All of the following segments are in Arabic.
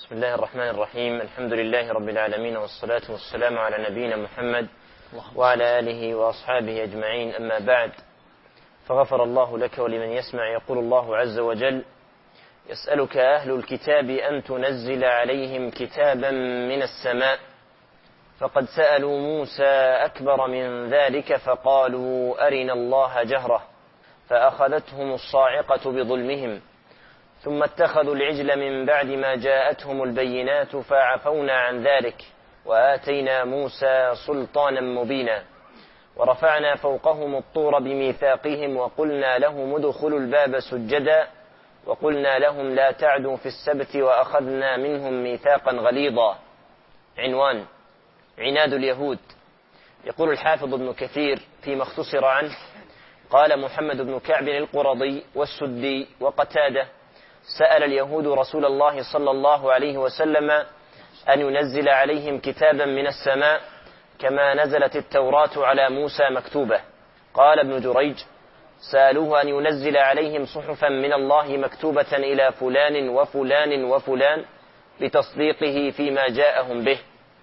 بسم الله الرحمن الرحيم. الحمد لله رب العالمين، والصلاة والسلام على نبينا محمد وعلى آله وأصحابه أجمعين. أما بعد، فغفر الله لك ولمن يسمع. يقول الله عز وجل: يسألك أهل الكتاب أن تنزل عليهم كتابا من السماء، فقد سألوا موسى أكبر من ذلك فقالوا أرنا الله جهرة فأخذتهم الصاعقة بظلمهم، ثم اتخذوا العجل من بعد ما جاءتهم البينات فعفونا عن ذلك وآتينا موسى سلطانا مبينا، ورفعنا فوقهم الطور بميثاقهم وقلنا لهم ادخلوا الباب سجدا وقلنا لهم لا تعدوا في السبت وأخذنا منهم ميثاقا غليظا. عنوان: عناد اليهود. يقول الحافظ ابن كثير فيما اختصر عنه: قال محمد بن كعب القرظي والسدي وقتادة: سأل اليهود رسول الله صلى الله عليه وسلم أن ينزل عليهم كتابا من السماء كما نزلت التوراة على موسى مكتوبة. قال ابن جريج: سألوه أن ينزل عليهم صحفا من الله مكتوبة إلى فلان وفلان وفلان بتصديقه فيما جاءهم به.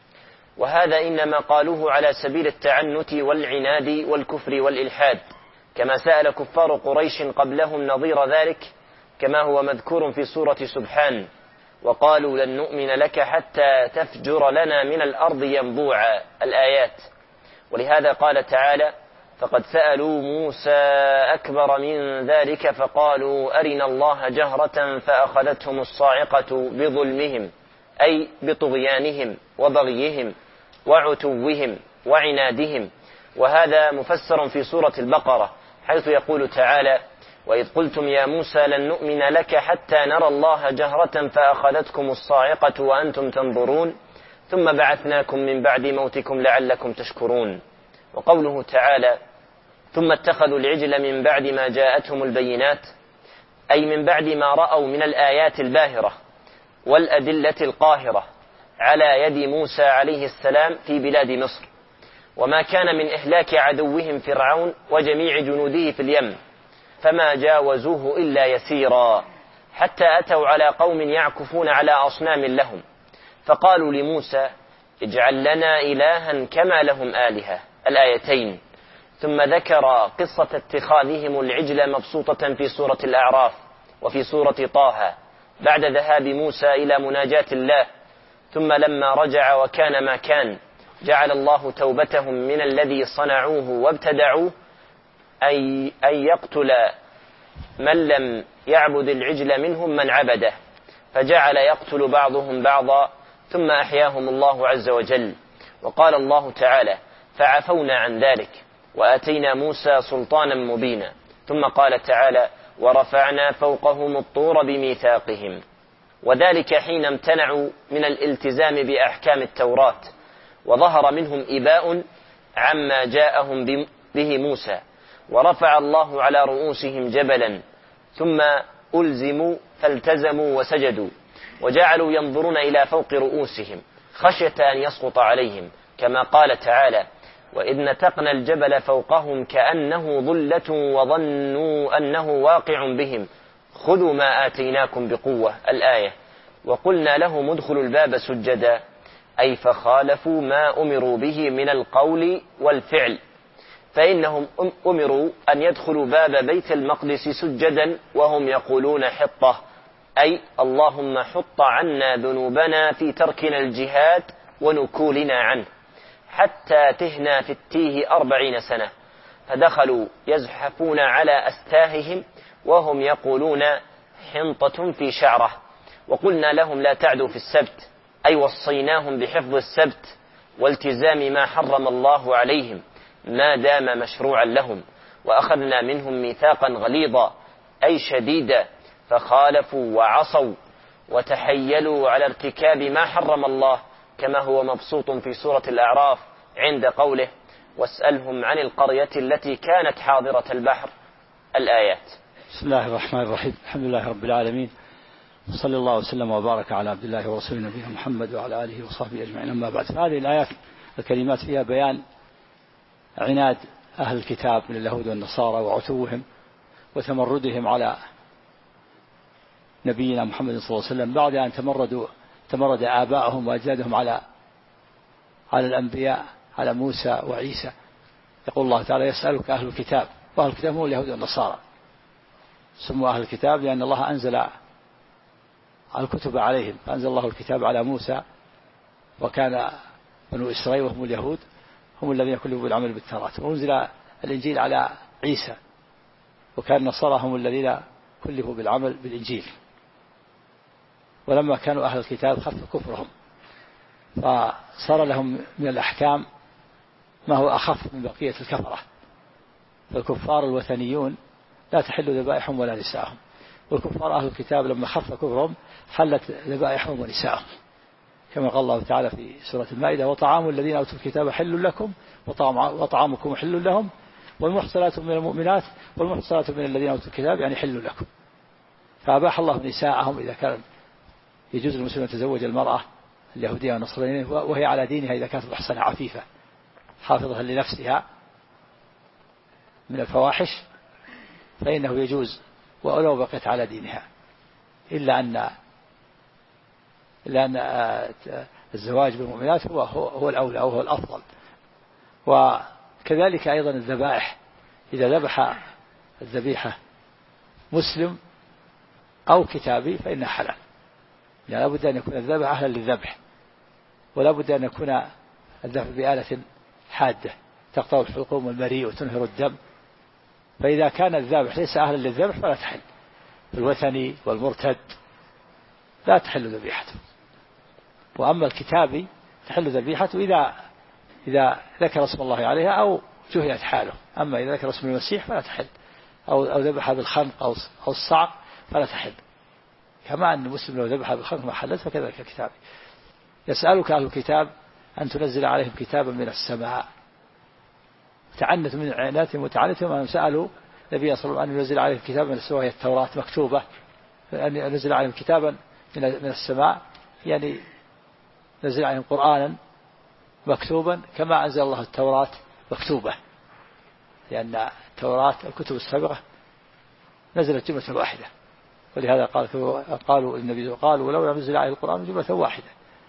وهذا إنما قالوه على سبيل التعنت والعناد والكفر والإلحاد، كما سأل كفار قريش قبلهم نظير ذلك، كما هو مذكور في سورة سبحان: وقالوا لن نؤمن لك حتى تفجر لنا من الأرض ينبوعا، الآيات. ولهذا قال تعالى: فقد سألوا موسى أكبر من ذلك فقالوا أرنا الله جهرة فأخذتهم الصاعقة بظلمهم، أي بطغيانهم وبغيهم وعتوهم وعنادهم. وهذا مفسر في سورة البقرة، حيث يقول تعالى: وإذ قلتم يا موسى لن نؤمن لك حتى نرى الله جهرة فأخذتكم الصاعقة وأنتم تنظرون ثم بعثناكم من بعد موتكم لعلكم تشكرون. وقوله تعالى: ثم اتخذوا العجل من بعد ما جاءتهم البينات، أي من بعد ما رأوا من الآيات الباهرة والأدلة القاهرة على يد موسى عليه السلام في بلاد مصر، وما كان من إهلاك عدوهم فرعون وجميع جنوده في اليم، فما جاوزوه إلا يسيرا، حتى أتوا على قوم يعكفون على أصنام لهم، فقالوا لموسى: اجعل لنا إلها كما لهم آلهة، الآيتين. ثم ذكر قصة اتخاذهم العجل مبسوطة في سورة الأعراف وفي سورة طه بعد ذهاب موسى إلى مناجاة الله. ثم لما رجع وكان ما كان، جعل الله توبتهم من الذي صنعوه وابتدعوه أن يقتل من لم يعبد العجل منهم من عبده، فجعل يقتل بعضهم بعضا ثم أحياهم الله عز وجل. وقال الله تعالى: فعفونا عن ذلك وآتينا موسى سلطانا مبينا. ثم قال تعالى: ورفعنا فوقهم الطور بميثاقهم. وذلك حين امتنعوا من الالتزام بأحكام التوراة، وظهر منهم إباء عما جاءهم به موسى، ورفع الله على رؤوسهم جبلا ثم ألزموا فالتزموا وسجدوا، وجعلوا ينظرون إلى فوق رؤوسهم خشية أن يسقط عليهم، كما قال تعالى: وإذ نتقنا الجبل فوقهم كأنه ظلة وظنوا أنه واقع بهم خذوا ما آتيناكم بقوة، الآية. وقلنا لهم ادخلوا الباب سجدا، أي فخالفوا ما أمروا به من القول والفعل، فإنهم أمروا أن يدخلوا باب بيت المقدس سجدا وهم يقولون حطة، أي اللهم حط عنا ذنوبنا في تركنا الجهاد ونكولنا عنه، حتى تهنا في التيه 40 سنة. فدخلوا يزحفون على أستاههم وهم يقولون حنطة في شعره. وقلنا لهم لا تعدوا في السبت، أي وصيناهم بحفظ السبت والتزام ما حرم الله عليهم ما دام مشروعا لهم، وأخذنا منهم ميثاقا غليظا، أي شديدا، فخالفوا وعصوا وتحيلوا على ارتكاب ما حرم الله، كما هو مبسوط في سورة الأعراف عند قوله: واسألهم عن القرية التي كانت حاضرة البحر، الآيات. بسم الله الرحمن الرحيم. الحمد لله رب العالمين، صلى الله وسلم وبارك على عبد الله ورسوله نبينا محمد وعلى آله وصحبه أجمعين. أما بعد، هذه الآيات الكريمات فيها بيان عناد أهل الكتاب من اليهود والنصارى وعتوهم وتمردهم على نبينا محمد صلى الله عليه وسلم بعد أن تمرد آباءهم وأجدادهم على الأنبياء، على موسى وعيسى. يقول الله تعالى: يسألك أهل الكتاب، وأهل الكتاب هم اليهود والنصارى. سموا أهل الكتاب لأن الله أنزل الكتب عليهم، فأنزل الله الكتاب على موسى، وكان بنو إسرائيل وهم اليهود هم الذين كلفوا بالعمل بالتوراة، وأنزل الإنجيل على عيسى، وكان النصارى هم الذين كلفوا بالعمل بالإنجيل. ولما كانوا أهل الكتاب خف كفرهم، فصار لهم من الأحكام ما هو أخف من بقية الكفرة. فالكفار الوثنيون لا تحل ذبائحهم ولا نساءهم، والكفار أهل الكتاب لما خف كفرهم حلت ذبائحهم ونساءهم، كما قال الله تعالى في سورة المائدة: وطعام الذين أوتوا الكتاب حل لكم وطعامكم حل لهم والمحصنات من المؤمنات والمحصنات من الذين أوتوا الكتاب يعني حل لكم. فأباح الله نساءهم إذا كان يجوز للمسلم أن يتزوج المرأة اليهودية والنصرانية وهي على دينها إذا كانت محصنة عفيفة حافظة لنفسها من الفواحش، فإنه يجوز ولو بقيت على دينها، إلا أن الزواج بالمؤمنات هو الأولى أو هو الأفضل. وكذلك أيضا الذبائح، إذا ذبح الذبيحة مسلم أو كتابي فإنها حلال، يعني لا بد أن يكون الذبح أهلا للذبح، ولا بد أن يكون الذبح بآلة حادة تقطع الحلقوم والمريء وتنهر الدم. فإذا كان الذبح ليس أهلا للذبح فلا تحل. الوثني والمرتد لا تحل ذبيحته، وأما الكتابي تحل ذبيحته إذا ذكر اسم الله عليها أو جهلت حاله. أما إذا ذكر اسم المسيح فلا تحل، أو ذبح بالخنق أو الصعق فلا تحل. كما أن المسلم لو ذبح بالخنق ما حلت فكذلك الكتابي. يسألك أهل الكتاب أن تنزل عليهم كتابا من السماء. تعنت من عناتهم وتعنتهم أن سألوا النبي صلى الله عليه وسلم أن ينزل عليهم كتابا من السماء، وهي التوراة مكتوبة، أن ينزل عليهم كتابا من السماء، يعني نزل عليهم قرآنا مكتوبا كما أنزل الله التوراة مكتوبة، لأن التوراة الكتب السابقة نزلت جملة واحدة، ولهذا قالوا النبي قالوا ولو نزل عليه القرآن جملة واحدة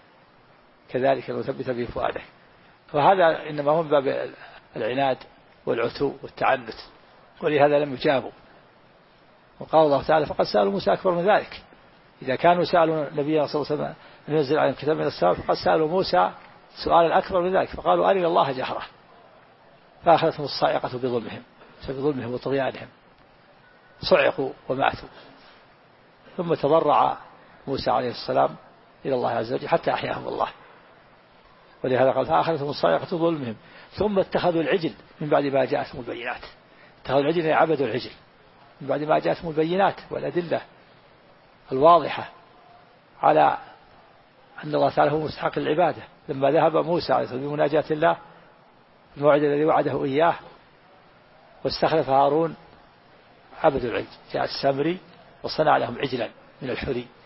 كذلك نثبت به فؤاده. وهذا إنما هم باب العناد والعتو والتعنت، ولهذا لم يجابوا. وقال الله تعالى: فقد سألوا موسى أكبر من ذلك. إذا كانوا سألوا النبي صلى الله عليه وسلم أن ينزل عليهم كتاب من السماء فقد سألوا موسى سؤالا أكبر من ذلك، فقالوا أرنا الله جهرة، فأخذتهم الصاعقة بظلمهم وطغيانهم، صعقوا وماتوا. ثم تضرع موسى عليه السلام إلى الله عز وجل حتى أحياهم الله، ولهذا قال: فأخذتهم الصاعقة بظلمهم ثم اتخذوا العجل من بعد ما جاءتهم البينات. اتخذوا العجل يعني عبدوا العجل من بعد ما جاءتهم البينات والأدلة الواضحة على أن الله تعالى هو مستحق العبادة. لما ذهب موسى عليه السلام بمناجاة الله الموعد الذي وعده إياه واستخلف هارون عبدوا العجل، جاء السامري وصنع لهم عجلا من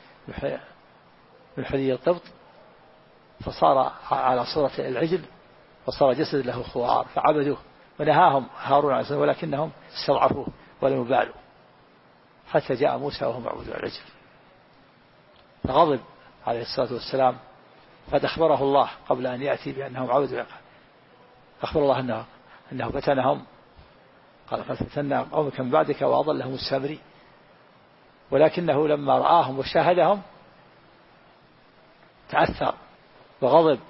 الحلي القبط، فصار على صورة العجل وصار جسد له خوار فعبدوه، ونهاهم هارون عليه السلام ولكنهم استضعفوه ولم يبالوا حتى جاء موسى وهم يعبدون العجل. فغضب عليه الصلاة والسلام، قد أخبره الله قبل أن يأتي بأنهم عبدوا، أخبر الله أنه فتنهم، قال: قد فتنا قومك من بعدك وأضلهم السامري. ولكنه لما رآهم وشاهدهم تأثر وغضب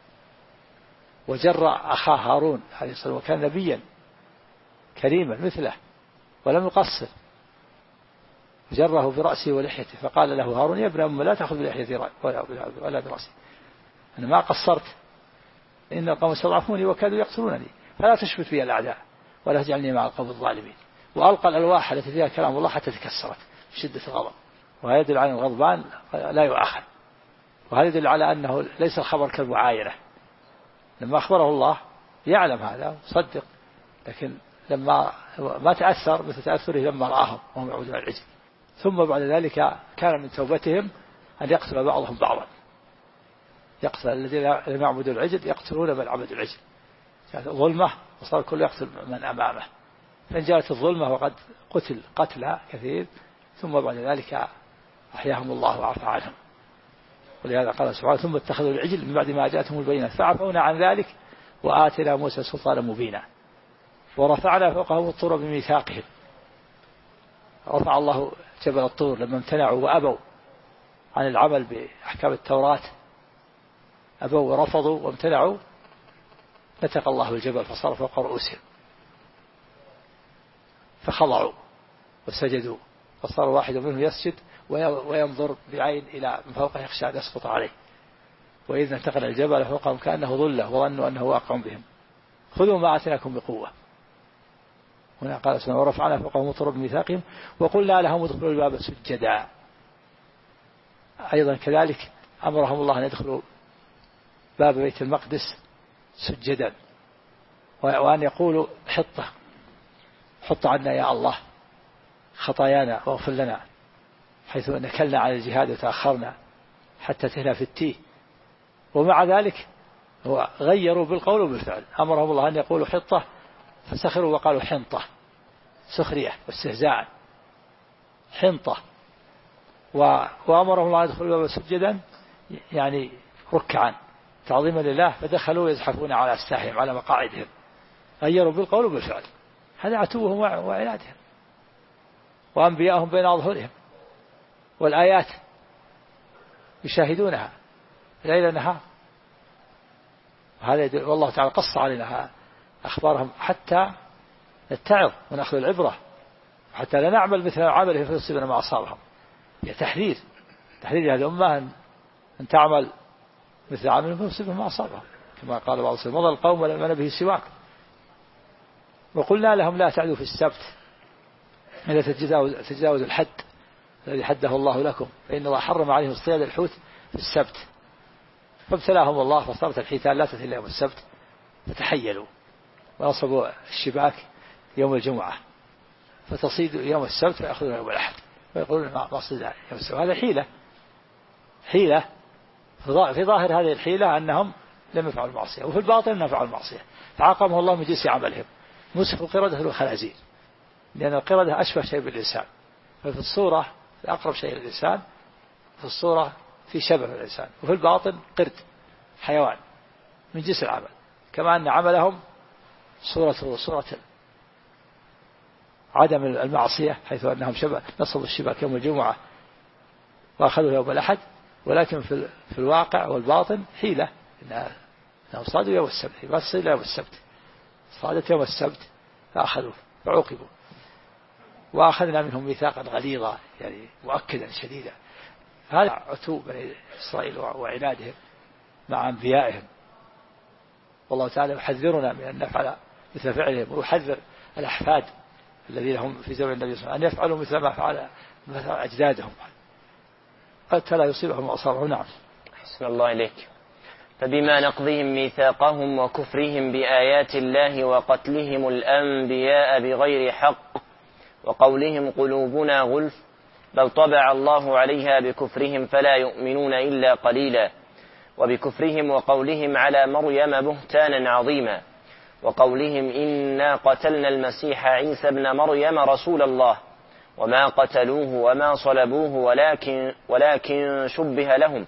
وجرى أخاه هارون عليه السلام، وكان نبيا كريما مثله ولم يقصر، جره برأسه ولحيته، فقال له هارون: يا ابن أم لا تأخذ بلحيتي ولا برأسي، أنا ما قصرت، إن القوم استضعفوني وكادوا يقتلونني، فلا تشمت بي الأعداء ولا تجعلني مع القوم الظالمين. وألقى الألواح التي فيها كلام الله حتى تكسرت بشدة الغضب. وهذا يدل على الغضبان لا يؤاخذ، وهذا يدل على أنه ليس الخبر كالمعاينة. لما أخبره الله يعلم هذا صدق، لكن لما ما تأثر مثل تأثره لما رآهم وهم يعبدون العجل. ثم بعد ذلك كان من توبتهم أن يقتل بعضهم بعضا، يقتل الذين لم يعبدوا العجل يقتلون من عبدوا العجل، كانت ظلمة وصار كل يقتل من أمامه، فإن جاءت الظلمة وقد قتل كثير، ثم بعد ذلك أحياهم الله وعفى عنهم. ولهذا قال سبحانه ثم اتخذوا العجل من بعد ما جاءتهم البينات فعفونا عن ذلك وآتنا موسى سلطانا مبينا ورفعنا فوقهم الطور بميثاقهم. رفع الله جبل الطور لما امتنعوا وأبوا عن العمل بأحكام التوراة، أبوا ورفضوا وامتنعوا، نتق الله الجبل فصار فوق رؤوسهم فخضعوا وسجدوا، فصار واحد منهم يسجد وينظر بعين إلى من فوقه يخشى أن يسقط عليه. وإذ انتقل الجبل فوقهم كأنه ظلة وظنوا أنه واقع بهم خذوا ما آتيناكم بقوة. هنا قال سبحانه ورفعنا فوقهم الطور بميثاقهم وقلنا لهم ادخلوا الباب سجدا. أيضا كذلك أمرهم الله أن يدخلوا باب بيت المقدس سجدا وأن يقولوا حط عنا يا الله خطايانا واغفر لنا، حيث نكلنا على الجهاد وتأخرنا حتى تهنا في التيه. ومع ذلك هو غيروا بالقول وبالفعل. أمرهم الله أن يقولوا حطة فسخروا وقالوا حنطة، سخرية واستهزاء، حنطة. وأمرهم الله أن يدخلوا الباب سجدا يعني ركعا تعظيما لله، فدخلوا يزحفون على أستاحهم على مقاعدهم. غيروا بالقول وبالفعل، هذا عتوهم وعنادهم. وأنبياءهم بين أظهرهم، والآيات يشاهدونها ليل نهار. هذا والله تعالى قص علينا أخبارهم حتى نتعظ ونأخذ العبرة، حتى لا نعمل مثل عمله فيصيبنا ما أصابهم. تحذير هذه الأمة أن تعمل مثل عمله فيصيبنا ما أصابهم، كما قال بعض السلف مضى القوم ولم يمن به سواك. وقلنا لهم لا تعدوا في السبت إذا تتجاوز الحد الذي حده الله لكم، فإن الله حرم عليهم اصطياد الحوت في السبت. فابتلاهم الله فصارت الحيتان لا تأتي يوم السبت، فتحيلوا ونصبوا الشباك يوم الجمعة فتصيد يوم السبت فيأخذون يوم الأحد ويقولون ما صيد يوم السبت. هذا حيلة في ظاهر هذه الحيلة أنهم لم يفعلوا المعصية، وفي الباطن أنهم فعلوا المعصية، فعاقبهم الله من جنس عملهم. مسخ القردة والخنازير، لأن القردة أشبه شيء بالإنسان، ففي الصورة أقرب شيء للإنسان، في الصورة في شبه الإنسان، وفي الباطن قرد حيوان من جنس العمل، كما أن عملهم صورة عدم المعصية، حيث أنهم نصبوا الشباك يوم الجمعة وأخذوا يوم الأحد، ولكن في الواقع والباطن حيلة، إنهم صادوا يوم السبت، ما تصيد يوم السبت، صادت يوم السبت فأخذوا فعوقبوا. وأخذنا منهم ميثاقا غليظا يعني مؤكدا شديدا. هذا عتو بني إسرائيل وعنادهم مع أنبيائهم، والله تعالى يحذرنا من أن نفعل مثل فعلهم، ويحذر الأحفاد الذين هم في زمن النبي صلى الله عليه وسلم أن يفعلوا مثل ما فعل أجدادهم حتى لا يصيبهم أصابهم. نعم. أحسن الله إليك. فبما نقضهم ميثاقهم وكفرهم بآيات الله وقتلهم الأنبياء بغير حق وقولهم قلوبنا غلف بل طبع الله عليها بكفرهم فلا يؤمنون إلا قليلا، وبكفرهم وقولهم على مريم بهتانا عظيما، وقولهم إنا قتلنا المسيح عيسى ابن مريم رسول الله وما قتلوه وما صلبوه ولكن شبه لهم،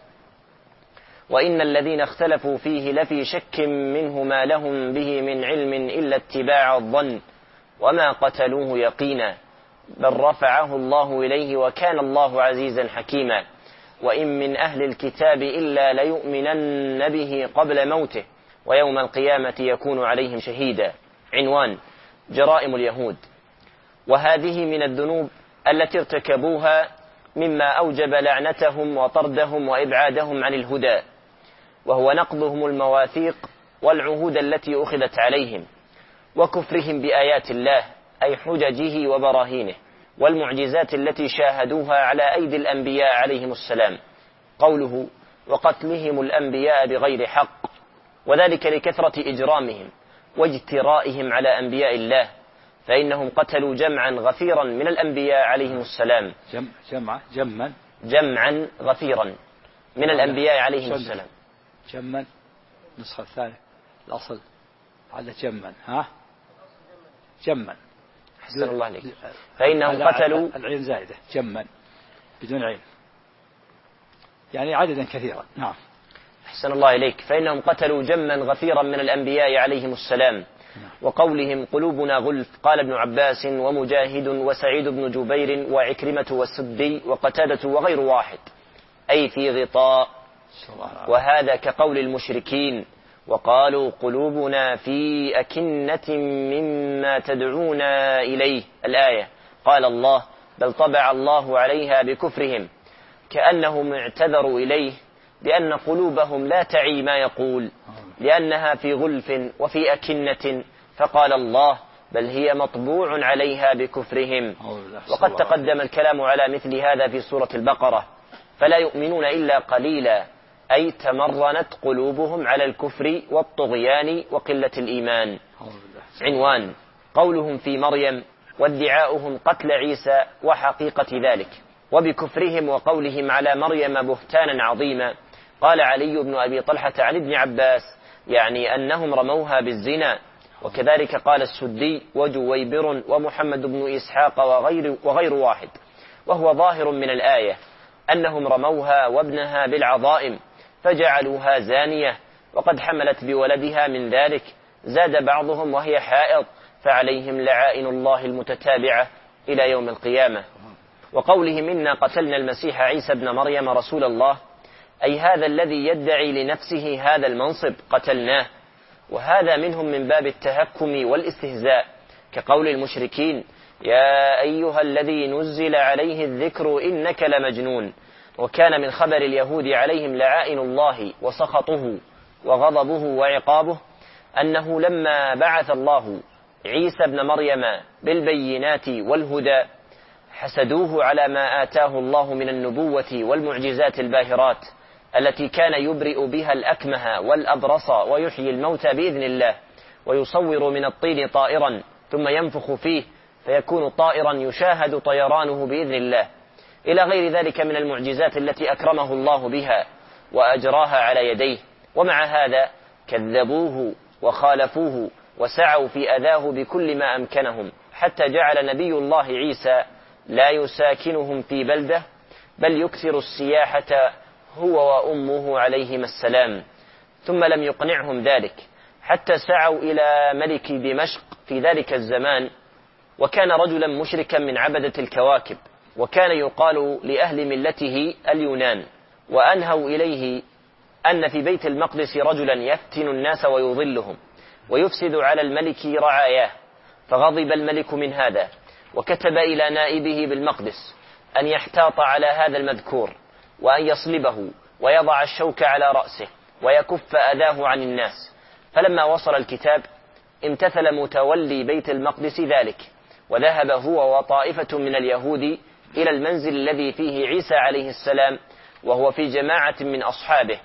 وإن الذين اختلفوا فيه لفي شك منه ما لهم به من علم إلا اتباع الظن وما قتلوه يقينا بل رفعه الله إليه وكان الله عزيزا حكيما، وإن من أهل الكتاب إلا ليؤمنن به قبل موته ويوم القيامة يكون عليهم شهيدا. عنوان: جرائم اليهود. وهذه من الذنوب التي ارتكبوها مما أوجب لعنتهم وطردهم وإبعادهم عن الهدى، وهو نقضهم المواثيق والعهود التي أخذت عليهم، وكفرهم بآيات الله أي حججه وبراهينه والمعجزات التي شاهدوها على أيدي الأنبياء عليهم السلام. قوله وقتلهم الأنبياء بغير حق، وذلك لكثرة إجرامهم واجترائهم على أنبياء الله، فإنهم قتلوا جمعا غفيرا من الأنبياء عليهم السلام. جمعا غفيرا من الأنبياء عليهم السلام. جما نسخة الثانية الأصل على جما أحسن الله عليك. فإنهم قتلوا العين زائدة جما بدون عين. يعني عددا كثيرا. نعم. أحسن الله إليك. فإنهم قتلوا جما غفيرا من الأنبياء عليهم السلام. وقولهم قلوبنا غلف قال ابن عباس ومجاهد وسعيد بن جبير وعكرمة والسدي وقتادة وغير واحد، أي في غطاء. وهذا كقول المشركين وقالوا قلوبنا في أكنة مما تدعونا إليه، الآية. قال الله بل طبع الله عليها بكفرهم، كأنهم اعتذروا إليه بأن قلوبهم لا تعي ما يقول لأنها في غلف وفي أكنة، فقال الله بل هي مطبوع عليها بكفرهم. وقد تقدم الكلام على مثل هذا في سورة البقرة. فلا يؤمنون إلا قليلا، أي تمرنت قلوبهم على الكفر والطغيان وقلة الإيمان. عنوان قولهم في مريم وادعاؤهم قتل عيسى وحقيقة ذلك، وبكفرهم وقولهم على مريم بهتانا عظيما. قال علي بن أبي طلحة عن ابن عباس يعني أنهم رموها بالزنا. وكذلك قال السدي وجويبر ومحمد بن إسحاق وغير واحد. وهو ظاهر من الآية أنهم رموها وابنها بالعظائم فجعلوها زانية، وقد حملت بولدها من ذلك. زاد بعضهم وهي حائض فعليهم لعائن الله المتتابعة إلى يوم القيامة. وقولهم إنا قتلنا المسيح عيسى ابن مريم رسول الله، أي هذا الذي يدعي لنفسه هذا المنصب قتلناه. وهذا منهم من باب التهكم والاستهزاء، كقول المشركين يا أيها الذي نزل عليه الذكر إنك لمجنون. وكان من خبر اليهود عليهم لعائن الله وسخطه وغضبه وعقابه أنه لما بعث الله عيسى ابن مريم بالبينات والهدى حسدوه على ما آتاه الله من النبوة والمعجزات الباهرات التي كان يبرئ بها الأكمه والأبرص ويحيي الموتى بإذن الله، ويصور من الطين طائرا ثم ينفخ فيه فيكون طائرا يشاهد طيرانه بإذن الله، إلى غير ذلك من المعجزات التي أكرمه الله بها وأجراها على يديه. ومع هذا كذبوه وخالفوه وسعوا في أذاه بكل ما أمكنهم، حتى جعل نبي الله عيسى لا يساكنهم في بلدة بل يكثر السياحة هو وأمه عليهما السلام. ثم لم يقنعهم ذلك حتى سعوا إلى ملك دمشق في ذلك الزمان، وكان رجلا مشركا من عبدة الكواكب، وكان يقال لأهل ملته اليونان. وأنهوا إليه أن في بيت المقدس رجلا يفتن الناس ويضلهم ويفسد على الملك رعاياه، فغضب الملك من هذا وكتب إلى نائبه بالمقدس أن يحتاط على هذا المذكور وأن يصلبه ويضع الشوك على رأسه ويكف أذاه عن الناس. فلما وصل الكتاب امتثل متولي بيت المقدس ذلك، وذهب هو وطائفة من اليهود إلى المنزل الذي فيه عيسى عليه السلام، وهو في جماعة من أصحابه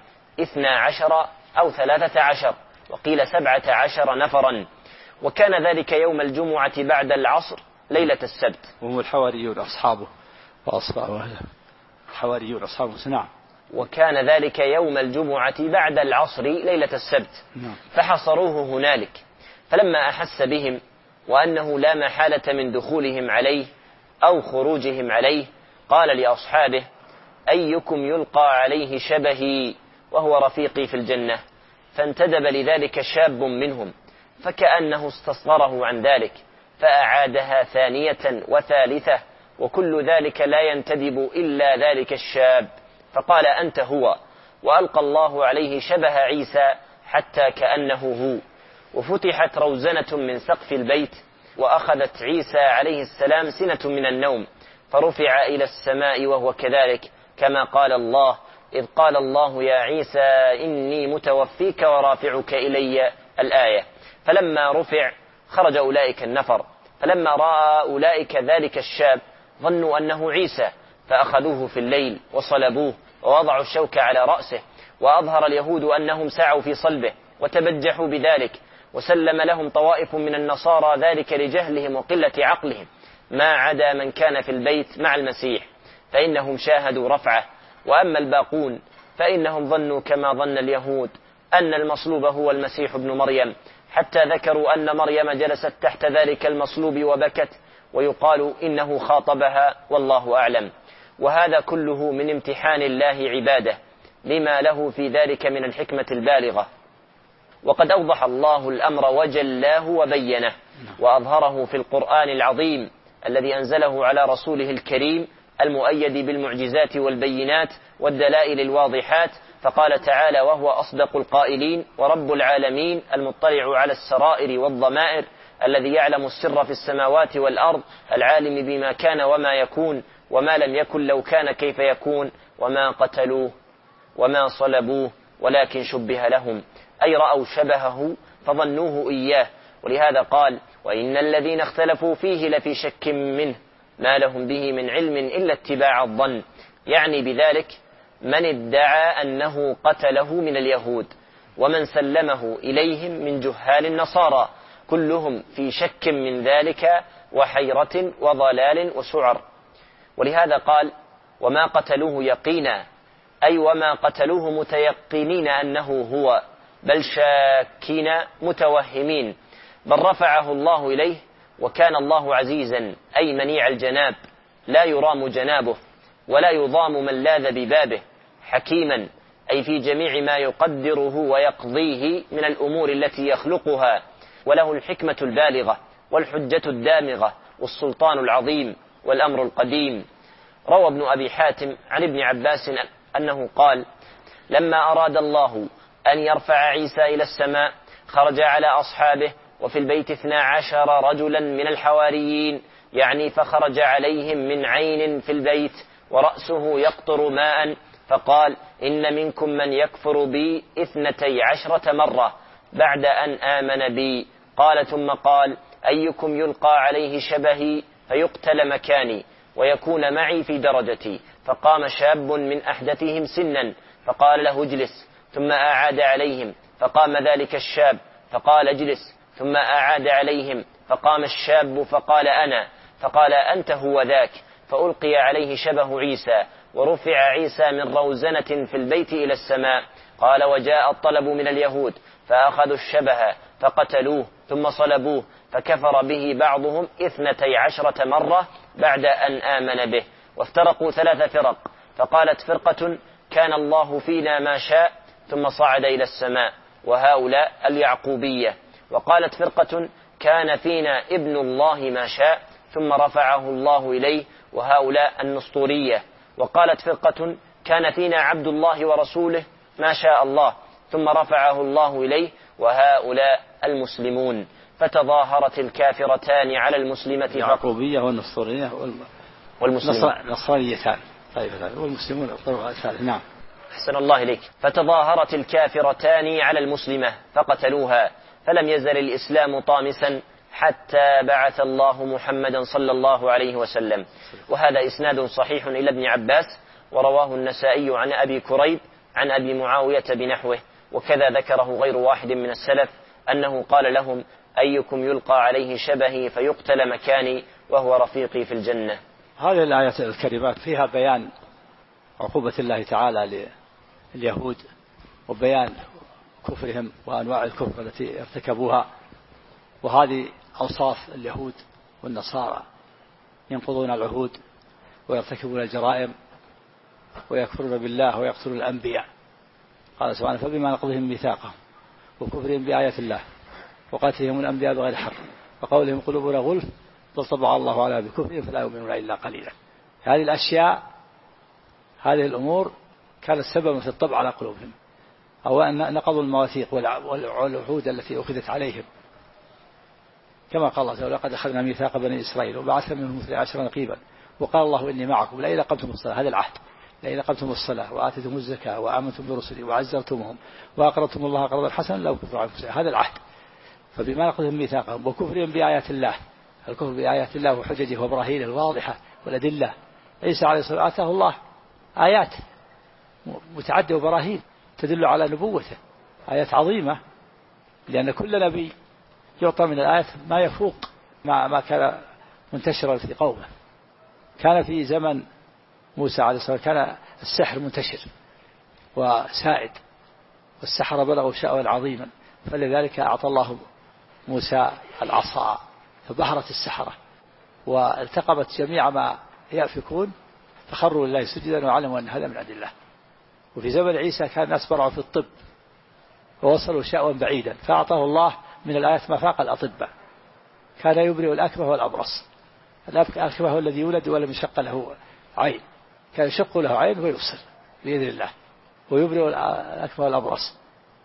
12 أو 13 وقيل 17 نفرا. وكان ذلك يوم الجمعة بعد العصر ليلة السبت. وهم الحواريون أصحابه وأصحابه الحواريون أصحابه. نعم. وكان ذلك يوم الجمعة بعد العصر ليلة السبت. فحصروه هنالك، فلما أحس بهم وأنه لا محالة من دخولهم عليه أو خروجهم عليه قال لأصحابه أيكم يلقى عليه شبهي وهو رفيقي في الجنة؟ فانتدب لذلك شاب منهم فكأنه استصغره عن ذلك فأعادها ثانية وثالثة، وكل ذلك لا ينتدب إلا ذلك الشاب، فقال أنت هو، وألقى الله عليه شبه عيسى حتى كأنه هو. وفتحت روزنة من سقف البيت وأخذت عيسى عليه السلام سنة من النوم فرفع إلى السماء وهو كذلك، كما قال الله إذ قال الله يا عيسى إني متوفيك ورافعك إلي، الآية. فلما رفع خرج أولئك النفر، فلما رأى أولئك ذلك الشاب ظنوا أنه عيسى فأخذوه في الليل وصلبوه ووضعوا الشوك على رأسه. وأظهر اليهود أنهم سعوا في صلبه وتبجحوا بذلك، وسلم لهم طوائف من النصارى ذلك لجهلهم وقلة عقلهم، ما عدا من كان في البيت مع المسيح فإنهم شاهدوا رفعه. وأما الباقون فإنهم ظنوا كما ظن اليهود أن المصلوب هو المسيح ابن مريم، حتى ذكروا أن مريم جلست تحت ذلك المصلوب وبكت، ويقال إنه خاطبها والله أعلم. وهذا كله من امتحان الله عباده لما له في ذلك من الحكمة البالغة. وقد أوضح الله الأمر وجلاه وبينه وأظهره في القرآن العظيم الذي أنزله على رسوله الكريم المؤيد بالمعجزات والبينات والدلائل الواضحات، فقال تعالى وهو أصدق القائلين: ورب العالمين المطلع على السرائر والضمائر الذي يعلم السر في السماوات والأرض العالم بما كان وما يكون وما لم يكن لو كان كيف يكون وما قتلوه وما صلبوه ولكن شبه لهم، أي رأوا شبهه فظنوه إياه. ولهذا قال: وإن الذين اختلفوا فيه لفي شك منه ما لهم به من علم إلا اتباع الظن، يعني بذلك من ادعى أنه قتله من اليهود ومن سلمه إليهم من جهال النصارى، كلهم في شك من ذلك وحيرة وضلال وسعر. ولهذا قال: وما قتلوه يقينا، أي وما قتلوه متيقنين أنه هو، بل شاكين متوهمين، بل رفعه الله إليه، وكان الله عزيزا أي منيع الجناب لا يرام جنابه ولا يضام من لاذ ببابه، حكيما أي في جميع ما يقدره ويقضيه من الأمور التي يخلقها، وله الحكمة البالغة والحجة الدامغة والسلطان العظيم والأمر القديم. روى ابن أبي حاتم عن ابن عباس أنه قال: لما أراد الله أن يرفع عيسى إلى السماء خرج على أصحابه وفي البيت 12 رجلا من الحواريين، يعني فخرج عليهم من عين في البيت ورأسه يقطر ماء، فقال: إن منكم من يكفر بي 12 مرة بعد أن آمن بي. قال ثم قال: أيكم يلقى عليه شبهي فيقتل مكاني ويكون معي في درجتي؟ فقام شاب من أحدثهم سنا فقال له: اجلس. ثم أعاد عليهم فقام ذلك الشاب فقال: اجلس. ثم أعاد عليهم فقام الشاب فقال: أنا. فقال: أنت هو ذاك. فألقي عليه شبه عيسى ورفع عيسى من روزنة في البيت إلى السماء. قال: وجاء الطلب من اليهود فأخذوا الشبه فقتلوه ثم صلبوه، فكفر به بعضهم 12 مرة بعد أن آمن به. وافترقوا 3 فرق، فقالت فرقة: كان الله فينا ما شاء ثم صعد إلى السماء، وهؤلاء اليعقوبية. وقالت فرقة: كان فينا ابن الله ما شاء ثم رفعه الله إليه، وهؤلاء النسطورية. وقالت فرقة: كان فينا عبد الله ورسوله ما شاء الله ثم رفعه الله إليه، وهؤلاء المسلمون. فتظاهرت الكافرتان على المسلمة اليعقوبية والنسطورية والنصرانيتان والمسلمون الطرق الثالث. نعم. أحسن الله إليك. فتظاهرت الكافرتان على المسلمة فقتلوها، فلم يزل الإسلام طامسا حتى بعث الله محمدا صلى الله عليه وسلم. وهذا إسناد صحيح إلى ابن عباس، ورواه النسائي عن أبي كريب عن أبي معاوية بنحوه، وكذا ذكره غير واحد من السلف أنه قال لهم: أيكم يلقى عليه شبهي فيقتل مكاني وهو رفيقي في الجنة. هذه الآيات الكريمات فيها بيان عقوبة الله تعالى لليهود وبيان كفرهم وأنواع الكفر التي ارتكبوها، وهذه أوصاف اليهود والنصارى: ينقضون العهود ويرتكبون الجرائم ويكفرون بالله ويقتلون الأنبياء. قال سبحانه: فبما نقضهم ميثاقهم وكفرهم بآيات الله وقتلهم الأنبياء بغير حق وقولهم قلوبنا غلف بل طبع الله على بكفرهم فلا يؤمنون إلا قليلا. هذه الأشياء، هذه الأمور كانت سببا في الطبع على قلوبهم، أو أن نقضوا المواثيق والعهود التي أخذت عليهم، كما قال الله تعالى: لقد أخذنا ميثاق بني إسرائيل وبعثنا منهم 12 نقيبا وقال الله إني معكم لئن أقمتم الصلاة. هذا العهد: لئن أقمتم الصلاة وآتيتم الزكاة وآمنتم برسلي وعزرتموهم وأقرضتم الله قرضا حسنا لو كفروا عنكم. هذا العهد. فبما نقضهم ميثاقهم وكفرهم بآيات الله، الكفر بآيات الله وحججه وبراهينه الواضحة والأدلة. عيسى عليه الصلاة والسلام آتاه الله آيات متعدة وبراهين تدل على نبوته، آيات عظيمة، لأن كل نبي يعطى من الآيات ما يفوق ما كان منتشرا في قومه. كان في زمن موسى عليه الصلاة والسلام كان السحر منتشر وسائد، والسحرة بلغوا شأوا عظيما، فلذلك أعطى الله موسى العصا فبهرت السحرة والتقمت جميع ما يأفكون فخروا لله سجدا وعلموا أن هذا من عند الله. وفي زمن عيسى كان الناس برعوا في الطب ووصلوا شأوا بعيدا، فأعطاه الله من الآيات ما فاق الأطباء. كان يبرئ الأكمه والأبرص. الأكمه هو الذي يولد ولم يشق له عين، كان يشق له عين ويبصر بإذن الله، ويبرئ الأكمه والأبرص،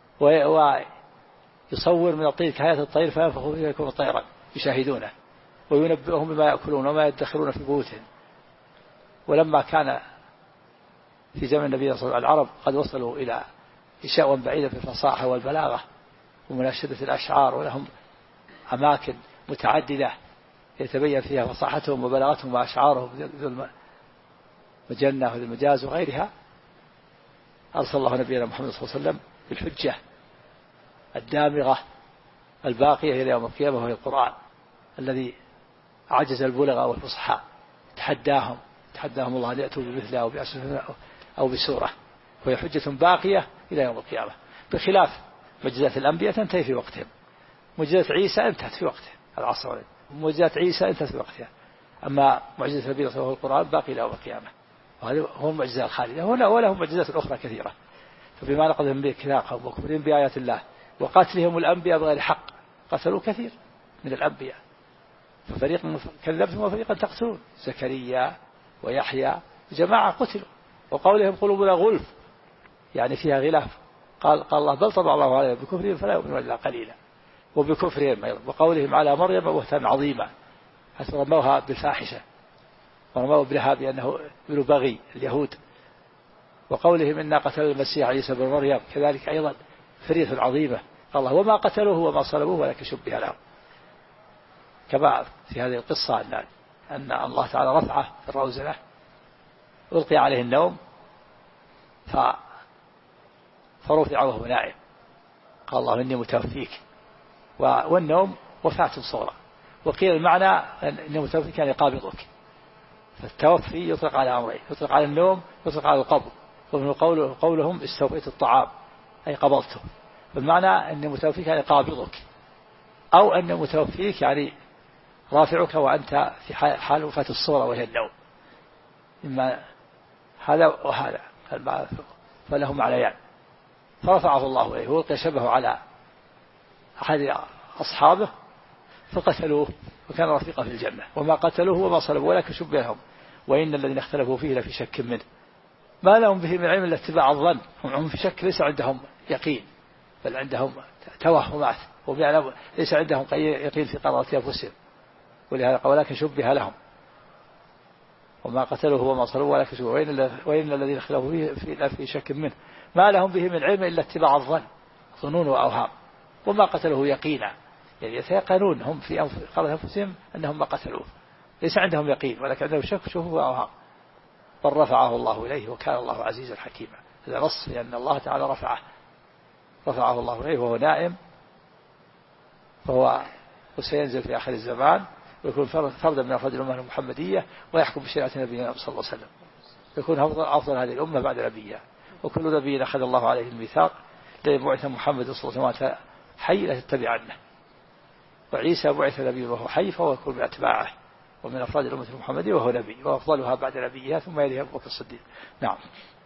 ويصور من الطير كهيئة الطير فينفخ فيه يكون طيرا يشاهدونه، وينبئهم بما يأكلون وما يدخرون في بيوتهم. ولما كان في زمن النبي صلى الله عليه وسلم العرب قد وصلوا إلى شأوا بعيدا في الفصاحة والبلاغة ومناشدة الأشعار، ولهم أماكن متعددة يتبين فيها فصاحتهم وبلاغتهم وأشعارهم ذو المجنة وذو المجاز وغيرها. أرسل الله نبينا محمد صلى الله عليه وسلم بالحجة الدامغة الباقية إلى يوم القيامة، وهي القرآن الذي عجز البلغاء والفصحاء، تحداهم الله أن يأتوا بمثله أو بأسفل أو بسورة، وهي حجة باقية إلى يوم القيامة، بخلاف معجزات الأنبياء تنتهي في وقتهم. معجزات عيسى انتهت في وقته العصر، معجزات عيسى انتهت في وقتها، أما معجزة النبي صلى الله عليه وسلم القرآن باقي إلى يوم القيامة، وهذه هو المعجزة الخالدة. ولهم معجزات أخرى كثيرة، فبما نقضهم بكذاقهم وكفرهم بآيات الله وقتلهم الأنبياء بغير حق قتلوا كثير من الأنبياء، ففريق كذبتم وفريقا تقتلون، زكريا ويحيى جماعة قتلوا. وقولهم قلوبنا غلف يعني فيها غلاف، قال الله بل طبع الله عليهم بكفرهم فلا يؤمنون إلا قليلا، وبكفرهم أيضا. وقولهم على مريم بهتانا عظيما، حيث رموها بالفاحشة ورموه ابنها بأنه ابن بغي اليهود. وقولهم إنا قتلنا المسيح عيسى بن مريم كذلك أيضا فرية عظيمة، قال الله وما قتلوه وما صلبوه ولكن شبه لهم. كما في هذه القصة أن الله تعالى رفعه في الروزنة، ألقي عليه النوم فرفع وهو نائم، قال الله إني متوفيك، والنوم وفاة صغرى. وقيل المعنى إني متوفيك يعني قابضك، فالتوفي يطلق على أمرين، يطلق على النوم يطلق على القبض. ومن قولهم استوفيت الطعام أي قبضته، بالمعنى أني متوفيك يعني قابضك، أو أني متوفيك يعني رافعك وأنت في حال وفاة الصورة وهي النوم. إما هذا وهذا فله معنيان. فرفعه الله إليه وألقي شبهه على أحد أصحابه فقتلوه وكان رفيقا في الجنة، وما قتلوه وما صلبوه ولكن شبه لهم، وإن الذين اختلفوا فيه لفي شك منه ما لهم به من علم إلا اتباع الظن. هم في شك، ليس عندهم يقين بل عندهم توهمات، ليس عندهم يقين في قرارة أنفسهم، ولهذا ولكن شبه لهم وما قتلوه وما صلبوه ولكن شبه، وإن الذين اختلفوا فيه في شك منه ما لهم به من علم إلا اتباع الظن، ظنون وأوهام، وما قتلوه يقينا يعني يتيقنون هم في قرارة أنفسهم أنهم ما قتلوه، ليس عندهم يقين ولكن عندهم شك وأوهام. بل رفعه الله إليه وكان الله عزيزا حكيما. هذا نص لأن الله تعالى رفعه الله إليه وهو نائم، فهو وسينزل في آخر الزمان ويكون فردا من أفراد الأمة المحمدية ويحكم بشريعة نبينا صلى الله عليه وسلم، يكون أفضل هذه الأمة بعد نبيها. وكل نبي أخذ الله عليه الميثاق لأن بعث محمد صلى الله عليه وسلم حي لا تتبعنه، وعيسى بعث نبي وهو حي فهو يكون من أتباعه ومن أفراد الأمة المحمدية وهو نبي وأفضلها بعد نبيها ثم يليه أبو بكر الصديق. نعم.